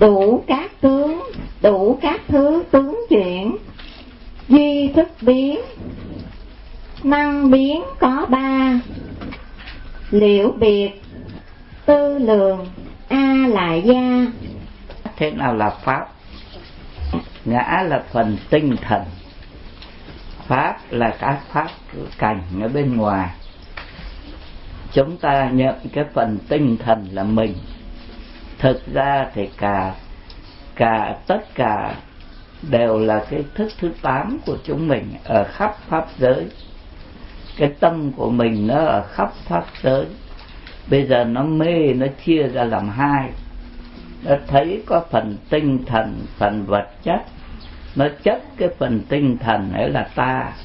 đủ các tướng, đủ các thứ tướng chuyển, duy thức biến, năng biến có ba, liễu biệt, tư lường, a lại gia. Thế nào là pháp? Ngã là phần tinh thần, pháp là các pháp cảnh ở bên ngoài. Chúng ta nhận cái phần tinh thần là mình. Thực ra thì tất cả đều là cái thức thứ 8 của chúng mình ở khắp pháp giới. Cái tâm của mình nó ở khắp pháp giới. Bây giờ nó mê, nó chia ra làm hai. Nó thấy có phần tinh thần, phần vật chất. Nó chấp cái phần tinh thần ấy là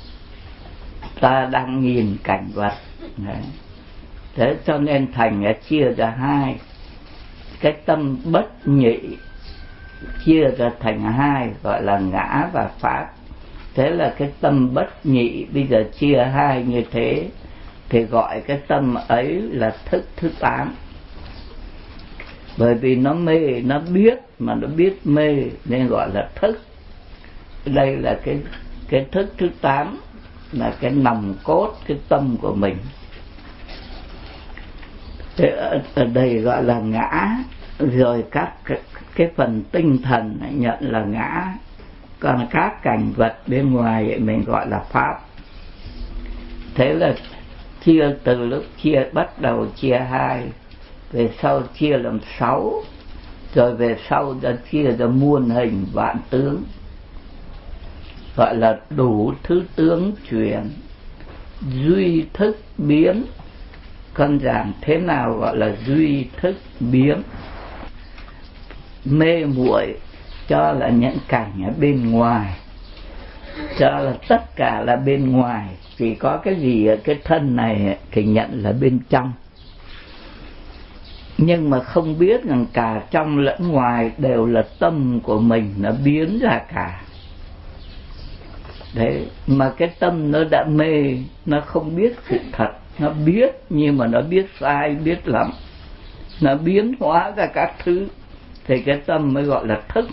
ta đang nhìn cảnh vật. Đấy. Thế cho nên thành chia ra hai. Cái tâm bất nhị chia ra thành hai, gọi là ngã và pháp. Thế là cái tâm bất nhị bây giờ chia hai như thế, thì gọi cái tâm ấy là thức thứ 8. Bởi vì nó mê, nó biết, mà nó biết mê nên gọi là thức. Đây là cái thức thứ 8, là cái nòng cốt, cái tâm của mình. Thế ở đây gọi là ngã. Rồi các cái phần tinh thần nhận là ngã. Còn các cảnh vật bên ngoài mình gọi là pháp. Thế là chia từ lúc bắt đầu chia hai, về sau chia làm 6, rồi về sau đã chia ra muôn hình vạn tướng, gọi là đủ thứ tướng chuyển, duy thức biến. Con giảng thế nào gọi là duy thức biến? Mê muội cho là những cảnh ở bên ngoài, cho là tất cả là bên ngoài, chỉ có cái gì ở cái thân này thì nhận là bên trong. Nhưng mà không biết rằng cả trong lẫn ngoài đều là tâm của mình nó biến ra cả. Đấy, mà cái tâm nó đã mê, nó không biết sự thật. Nó biết nhưng mà nó biết sai, biết lầm. Nó biến hóa ra các thứ, thì cái tâm mới gọi là thức.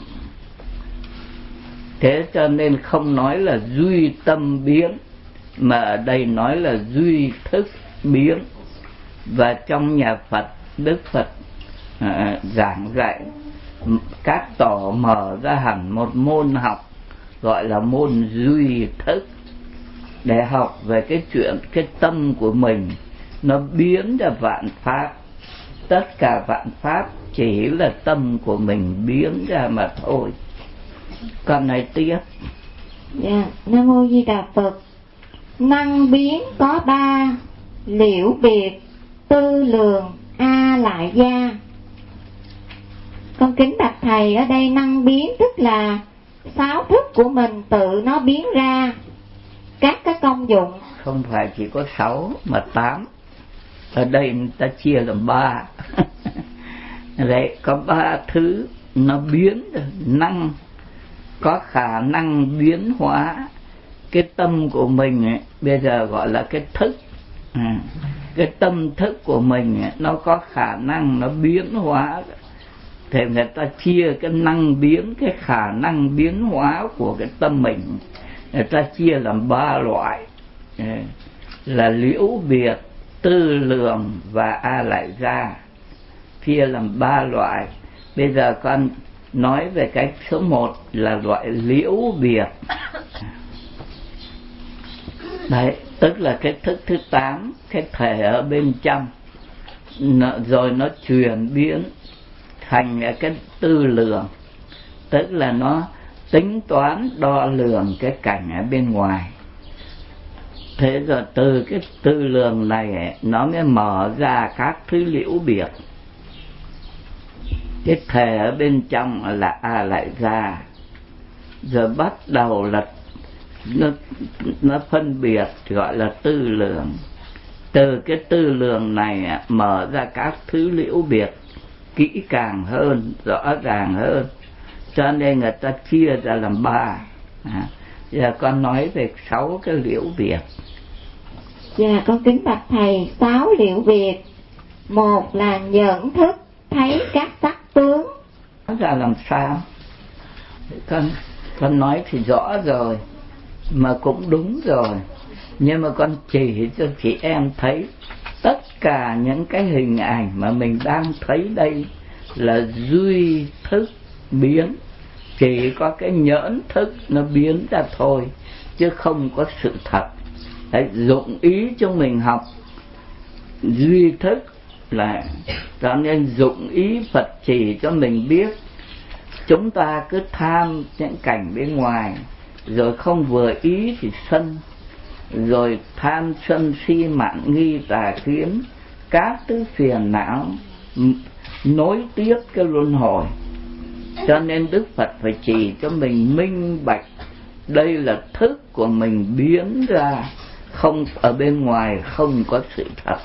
Thế cho nên không nói là duy tâm biến, mà ở đây nói là duy thức biến. Và trong nhà Phật, Đức Phật giảng dạy các tổ mở ra hẳn một môn học gọi là môn duy thức, để học về cái chuyện cái tâm của mình nó biến ra vạn pháp. Tất cả vạn pháp chỉ là tâm của mình biến ra mà thôi. Con này tiếp. Dạ, Nam Mô Di Đà Phật. Năng biến có ba, liễu biệt, tư lường, a lại gia. Con kính bạch thầy, ở đây năng biến tức là 6 thức của mình tự nó biến ra các cái công dụng. Không phải chỉ có 6 mà 8. Ở đây người ta chia làm 3. Đấy, có 3 thứ nó biến, năng có khả năng biến hóa cái tâm của mình ấy, bây giờ gọi là cái thức. Cái tâm thức của mình ấy, nó có khả năng nó biến hóa. Thì người ta chia cái năng biến, cái khả năng biến hóa của cái tâm mình, người ta chia làm 3 loại, là liễu biệt, tư lường và a lại gia. Chia làm 3 loại. Bây giờ con nói về cái số 1 là loại liễu biệt. Đấy, tức là cái thức thứ 8, cái thể ở bên trong, rồi nó chuyển biến thành cái tư lường, tức là nó tính toán đo lường cái cảnh ở bên ngoài. Thế rồi từ cái tư lường này nó mới mở ra các thứ liễu biệt. Cái thể ở bên trong là a lại gia, rồi bắt đầu là nó phân biệt gọi là tư lường. Từ cái tư lường này mở ra các thứ liễu biệt kỹ càng hơn, rõ ràng hơn, cho nên người ta chia ra làm 3. Giờ con nói về 6 cái liễu biệt. Dạ, con kính bạch thầy, 6 liễu biệt. 1 là nhận thức thấy các sắc tướng. ra làm sao? Con nói thì rõ rồi, mà cũng đúng rồi, nhưng mà con chỉ cho chị em thấy tất cả những cái hình ảnh mà mình đang thấy đây là duy thức biến, chỉ có cái nhẫn thức nó biến ra thôi, chứ không có sự thật. Đấy, dụng ý cho mình học duy thức là cho nên dụng ý Phật chỉ cho mình biết. Chúng ta cứ tham những cảnh bên ngoài, rồi không vừa ý thì sân, rồi tham sân si mạn nghi tà kiến, các thứ phiền não nối tiếp cái luân hồi. Cho nên Đức Phật phải chỉ cho mình minh bạch đây là thức của mình biến ra, không ở bên ngoài không có sự thật,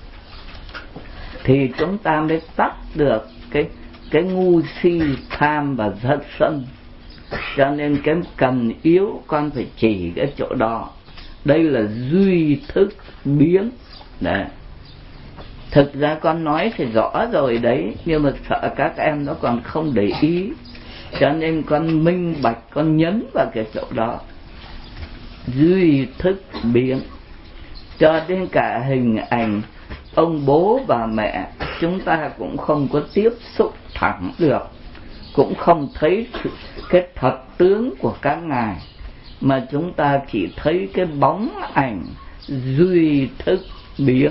thì chúng ta mới tắt được cái ngu si tham và giận sân. Cho nên cái cần yếu con phải chỉ cái chỗ đó. Đây là duy thức biến. Đấy. Thực ra con nói thì rõ rồi đấy, nhưng mà sợ các em nó còn không để ý, cho nên con minh bạch, con nhấn vào cái chỗ đó. Duy thức biến. Cho đến cả hình ảnh ông bố bà mẹ chúng ta cũng không có tiếp xúc thẳng được, cũng không thấy cái thật tướng của các ngài, mà chúng ta chỉ thấy cái bóng ảnh duy thức biến.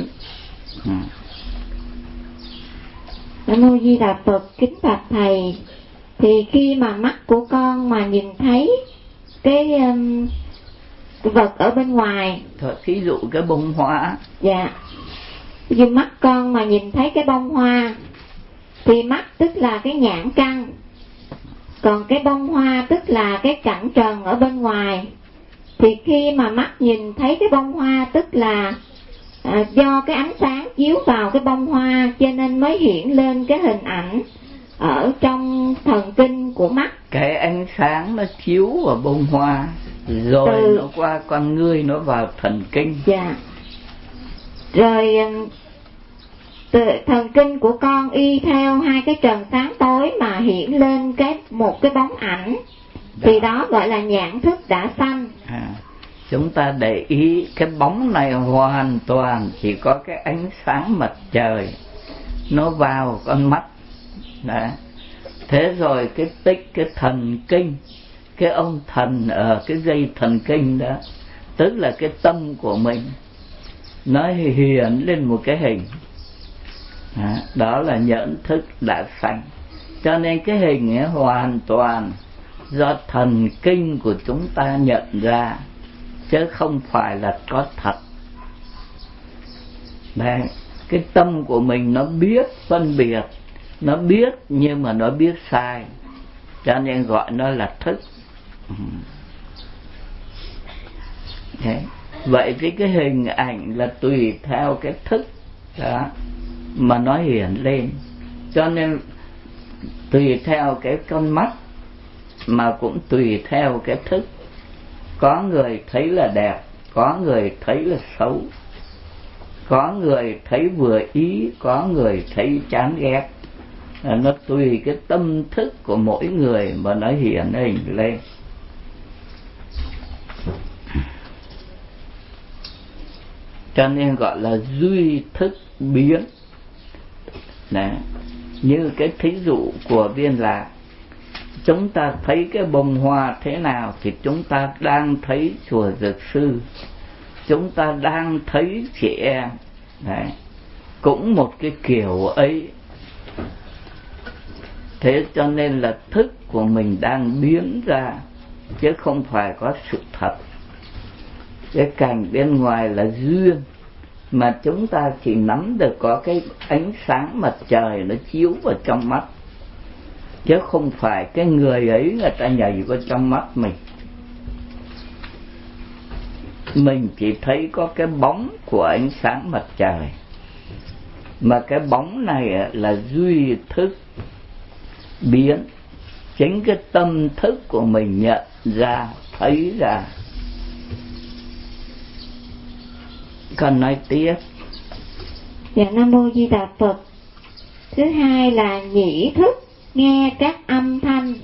Nam mô Di Đà Phật. Kính bạch thầy, thì khi mà mắt của con mà nhìn thấy cái vật ở bên ngoài, thôi thí dụ cái bông hoa, dạ, vì mắt con mà nhìn thấy cái bông hoa thì mắt tức là cái nhãn căn, còn cái bông hoa tức là cái cảnh trần ở bên ngoài. Thì khi mà mắt nhìn thấy cái bông hoa tức là do cái ánh sáng chiếu vào cái bông hoa, cho nên mới hiện lên cái hình ảnh ở trong thần kinh của mắt. Cái ánh sáng nó chiếu vào bông hoa, rồi nó qua con ngươi, nó vào thần kinh. Dạ. Rồi thần kinh của con y theo hai cái trần sáng tối mà hiện lên một cái bóng ảnh, thì đó gọi là nhãn thức đã sanh. Chúng ta để ý cái bóng này hoàn toàn chỉ có cái ánh sáng mặt trời nó vào con mắt. Đấy. Thế rồi cái thần kinh, cái ông thần ở cái dây thần kinh đó, tức là cái tâm của mình, nó hiện lên một cái hình. Đó là nhẫn thức đã sanh. Cho nên cái hình ấy hoàn toàn do thần kinh của chúng ta nhận ra, chứ không phải là có thật. Đấy, cái tâm của mình nó biết phân biệt, nó biết nhưng mà nó biết sai, cho nên gọi nó là thức. Đấy. Vậy thì cái hình ảnh là tùy theo cái thức đó mà nó hiện lên, cho nên tùy theo cái con mắt mà cũng tùy theo cái thức. Có người thấy là đẹp, có người thấy là xấu, có người thấy vừa ý, có người thấy chán ghét. Nó tùy cái tâm thức của mỗi người mà nó hiện hình lên. Cho nên gọi là duy thức biến. Đấy. Như cái thí dụ của Viên Lạc, chúng ta thấy cái bông hoa thế nào thì chúng ta đang thấy chùa Dược Sư, chúng ta đang thấy chị em. Đấy. Cũng một cái kiểu ấy. Thế cho nên là thức của mình đang biến ra, chứ không phải có sự thật. Cái cảnh bên ngoài là duyên, mà chúng ta chỉ nắm được có cái ánh sáng mặt trời nó chiếu vào trong mắt, chứ không phải cái người ấy người ta nhảy vào trong mắt mình. Mình chỉ thấy có cái bóng của ánh sáng mặt trời, mà cái bóng này là duy thức biến. Chính cái tâm thức của mình nhận ra, thấy ra. Còn nói tiếp. Dạ, Nam mô Di Đà Phật. Thứ hai là nhĩ thức. nghe các âm thanh.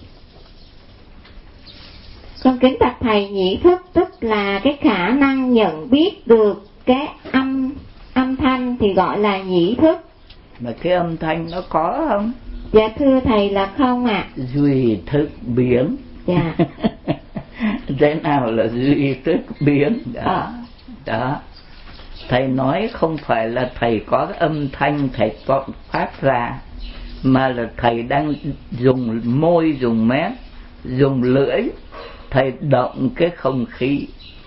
Con kính bạch thầy, nhĩ thức tức là cái khả năng nhận biết được cái âm thanh thì gọi là nhĩ thức. Mà cái âm thanh nó có không? Dạ thưa thầy là không ạ. Duy thức biến. Dạ. Thế nào là duy thức biến? Đó. Thầy nói không phải là thầy có âm thanh thầy có phát ra, mà là thầy đang dùng môi, dùng mép, dùng lưỡi, thầy động cái không khí.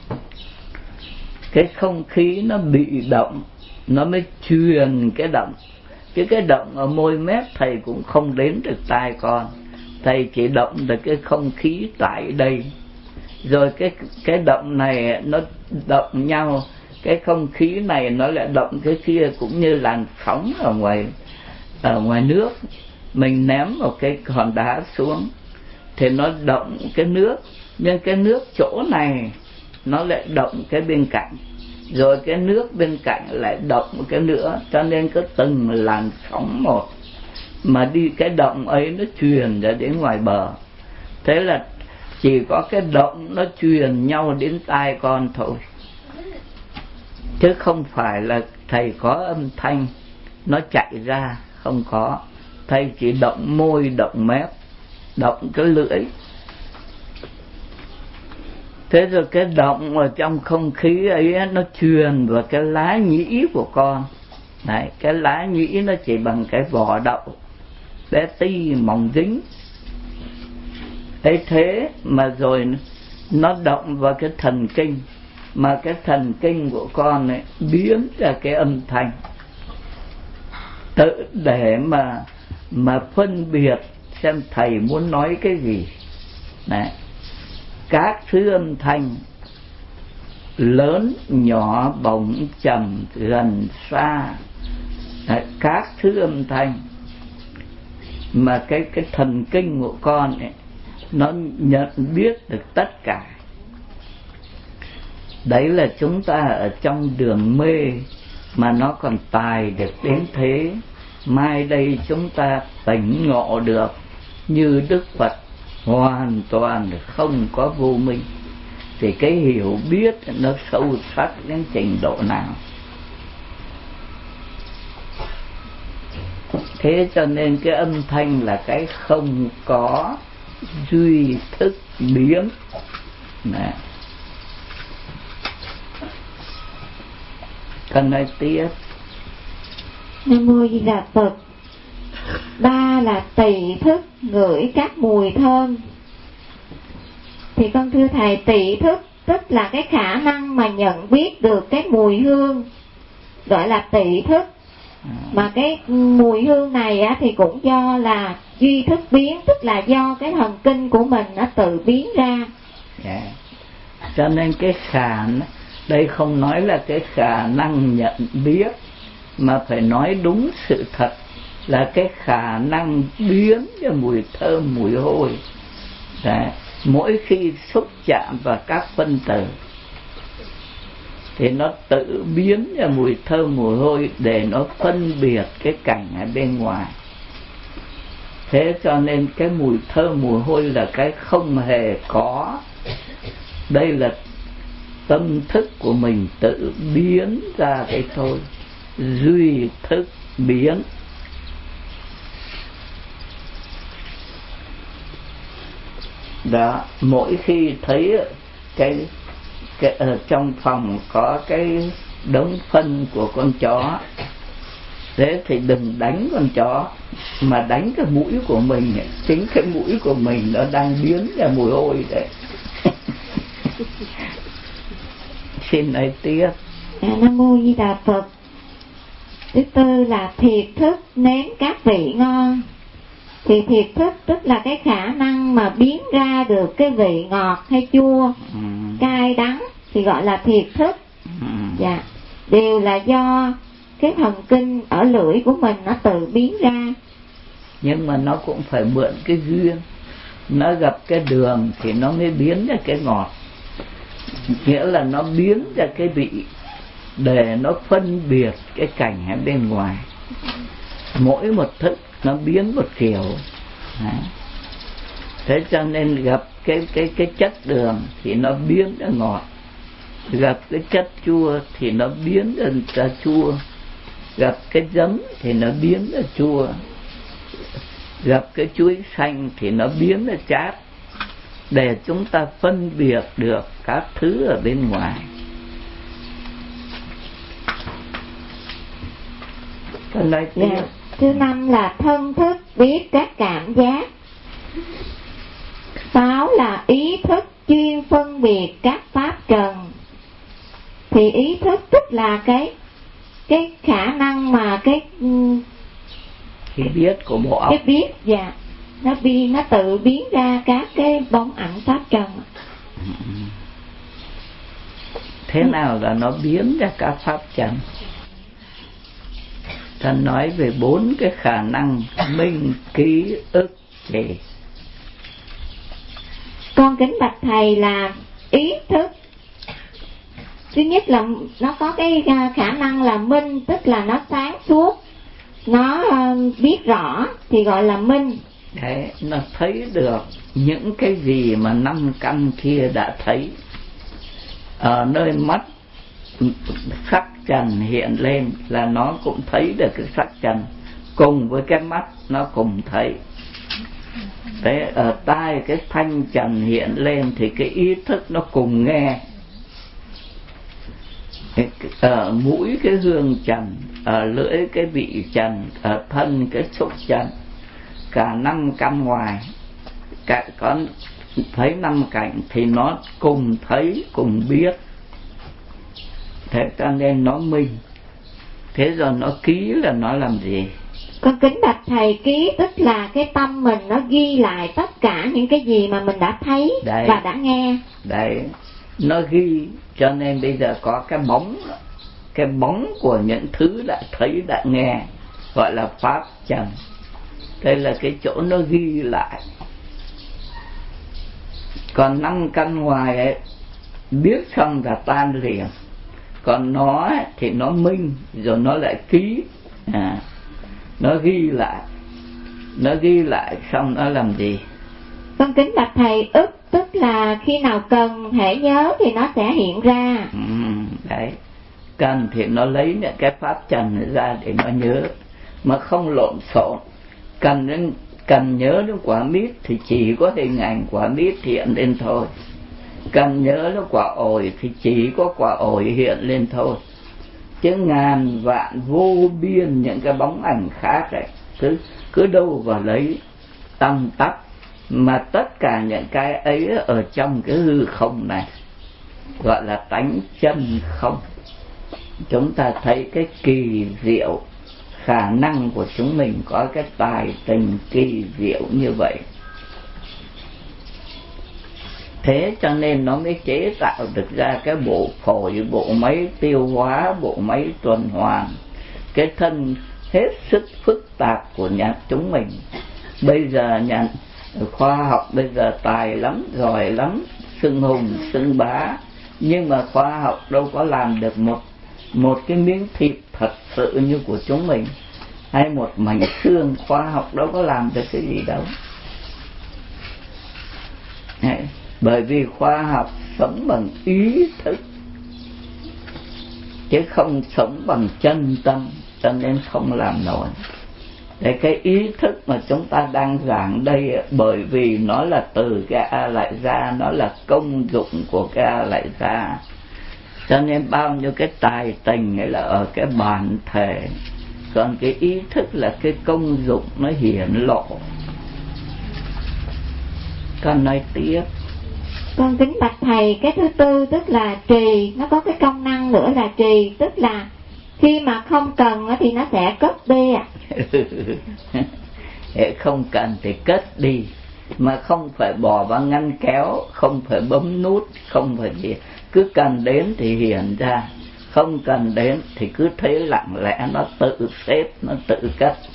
Cái không khí nó bị động, nó mới truyền cái động. Chứ cái động ở môi mép thầy cũng không đến được tai con. Thầy chỉ động được cái không khí tại đây. Rồi cái động này nó động nhau, cái không khí này nó lại động cái kia, cũng như làn sóng ở ngoài nước. Mình ném một cái hòn đá xuống thì nó động cái nước, nhưng cái nước chỗ này nó lại động cái bên cạnh, rồi cái nước bên cạnh lại động một cái nữa, cho nên có từng làn sóng một mà đi cái động ấy nó truyền ra đến ngoài bờ. Thế là chỉ có cái động nó truyền nhau đến tai con thôi, chứ không phải là thầy có âm thanh nó chạy ra, không có. Thầy chỉ động môi, động mép, động cái lưỡi. Thế rồi cái động ở trong không khí ấy nó truyền vào cái lá nhĩ của con. Này, cái lá nhĩ nó chỉ bằng cái vỏ đậu bé tí mỏng dính ấy, thế mà rồi nó động vào cái thần kinh, mà cái thần kinh của con ấy biến ra cái âm thanh, tự để mà phân biệt xem thầy muốn nói cái gì. Đấy, các thứ âm thanh lớn, nhỏ, bổng, trầm, gần, xa. Đấy, các thứ âm thanh mà cái thần kinh của con ấy nó nhận biết được tất cả. Đấy là chúng ta ở trong đường mê mà nó còn tài được đến thế. Mai đây chúng ta tỉnh ngộ được như Đức Phật, hoàn toàn không có vô minh, thì cái hiểu biết nó sâu sắc đến trình độ nào. Thế cho nên cái âm thanh là cái không có, duy thức biến. Nè, con nói tiếp. Nam mô Di Đà Phật. Ba là tỳ thức ngửi các mùi thơm. Thì con thưa thầy, tỳ thức tức là cái khả năng mà nhận biết được cái mùi hương, gọi là tỳ thức. Mà cái mùi hương này á, thì cũng do là duy thức biến, tức là do cái thần kinh của mình nó tự biến ra. Yeah. Cho nên cái đây không nói là cái khả năng nhận biết, mà phải nói đúng sự thật là cái khả năng biến cái mùi thơm, mùi hôi. Đấy, mỗi khi xúc chạm vào các phân tử thì nó tự biến ra mùi thơm, mùi hôi để nó phân biệt cái cảnh ở bên ngoài. Thế cho nên cái mùi thơm, mùi hôi là cái không hề có. Đây là tâm thức của mình tự biến ra cái thôi, duy thức biến. Đó, mỗi khi thấy cái ở trong phòng có cái đống phân của con chó, thế thì đừng đánh con chó, mà đánh cái mũi của mình. Chính cái mũi của mình nó đang biến ra mùi hôi đấy. Xin nói tiếp. Nam mô Di Đà Phật. Thứ tư là thiệt thức nếm các vị ngon. Thì thiệt thức tức là cái khả năng mà biến ra được cái vị ngọt hay chua, cay đắng, thì gọi là thiệt thức. Dạ, đều là do cái thần kinh ở lưỡi của mình nó tự biến ra. Nhưng mà nó cũng phải mượn cái duyên, nó gặp cái đường thì nó mới biến ra cái ngọt. Nghĩa là nó biến ra cái vị để nó phân biệt cái cảnh ở bên ngoài. Mỗi một thức nó biến một kiểu, Thế cho nên gặp cái chất đường thì nó biến ra ngọt, gặp cái chất chua thì nó biến ra chua, gặp cái giấm thì nó biến ra chua, gặp cái chuối xanh thì nó biến ra chát, để chúng ta phân biệt được các thứ ở bên ngoài. Tôi nói tiếp. Thứ năm là thân thức biết các cảm giác. 6 là ý thức chuyên phân biệt các pháp trần. Thì ý thức tức là cái khả năng mà cái biết của bộ óc. Cái biết, dạ, nó tự biến ra các cái bóng ảnh pháp trần. Thế nào là nó biến ra các pháp trần? Ta nói về 4 cái khả năng minh, ký, ức, trì. Con kính bạch thầy là ý thức. Thứ nhất là nó có cái khả năng là minh, tức là nó sáng suốt, nó biết rõ thì gọi là minh. Đấy, nó thấy được những cái gì mà 5 căn kia đã thấy. Ở nơi mắt sắc trần hiện lên là nó cũng thấy được cái sắc trần, cùng với cái mắt nó cùng thấy. Đấy, ở tai cái thanh trần hiện lên thì cái ý thức nó cùng nghe. Ở mũi cái hương trần, ở lưỡi cái vị trần, ở thân cái xúc trần. Cả 5 căn ngoài có thấy 5 cảnh thì nó cùng thấy, cùng biết. Thế cho nên nó minh. Thế rồi nó ký là nó làm gì? Con kính bạch thầy, ký tức là cái tâm mình nó ghi lại tất cả những cái gì mà mình đã thấy đấy, và đã nghe. Đấy, nó ghi, cho nên bây giờ có cái bóng của những thứ đã thấy, đã nghe, gọi là pháp trần. Đây là cái chỗ nó ghi lại. Còn 5 căn ngoài ấy, biết xong là tan liền. Còn nó ấy, thì nó minh, rồi nó lại ký. Nó ghi lại xong nó làm gì? Con kính bạch thầy, ức tức là khi nào cần hễ nhớ thì nó sẽ hiện ra. Đấy, cần thì nó lấy những cái pháp trần ra để nó nhớ, mà không lộn xộn. Cần nhớ đến quả mít thì chỉ có hình ảnh quả mít hiện lên thôi. Cần nhớ đến quả ổi thì chỉ có quả ổi hiện lên thôi. Chứ ngàn vạn vô biên những cái bóng ảnh khác ấy, cứ đâu vào lấy tăm tắp. Mà tất cả những cái ấy ở trong cái hư không này gọi là tánh chân không. Chúng ta thấy cái kỳ diệu, khả năng của chúng mình có cái tài tình kỳ diệu như vậy. Thế cho nên nó mới chế tạo được ra cái bộ phổi, bộ máy tiêu hóa, bộ máy tuần hoàn, cái thân hết sức phức tạp của chúng mình. Bây giờ khoa học bây giờ tài lắm, giỏi lắm, xưng hùng, xưng bá, nhưng mà khoa học đâu có làm được một cái miếng thịt thật sự như của chúng mình, hay một mảnh xương. Khoa học đâu có làm được cái gì đâu. Bởi vì khoa học sống bằng ý thức chứ không sống bằng chân tâm, cho nên không làm nổi. Để cái ý thức mà chúng ta đang giảng đây, bởi vì nó là từ cái A lại ra, nó là công dụng của cái A lại ra, cho nên bao nhiêu cái tài tình ấy là ở cái bản thể, còn cái ý thức là cái công dụng nó hiển lộ. Con nói tiếp. Con kính bạch thầy, cái thứ tư tức là trì, nó có cái công năng nữa là trì, tức là khi mà không cần thì nó sẽ cất đi ạ. Không cần thì cất đi, mà không phải bỏ vào ngăn kéo, không phải bấm nút, không phải gì. Cứ cần đến thì hiển ra, không cần đến thì cứ thấy lặng lẽ nó tự xếp, nó tự cất.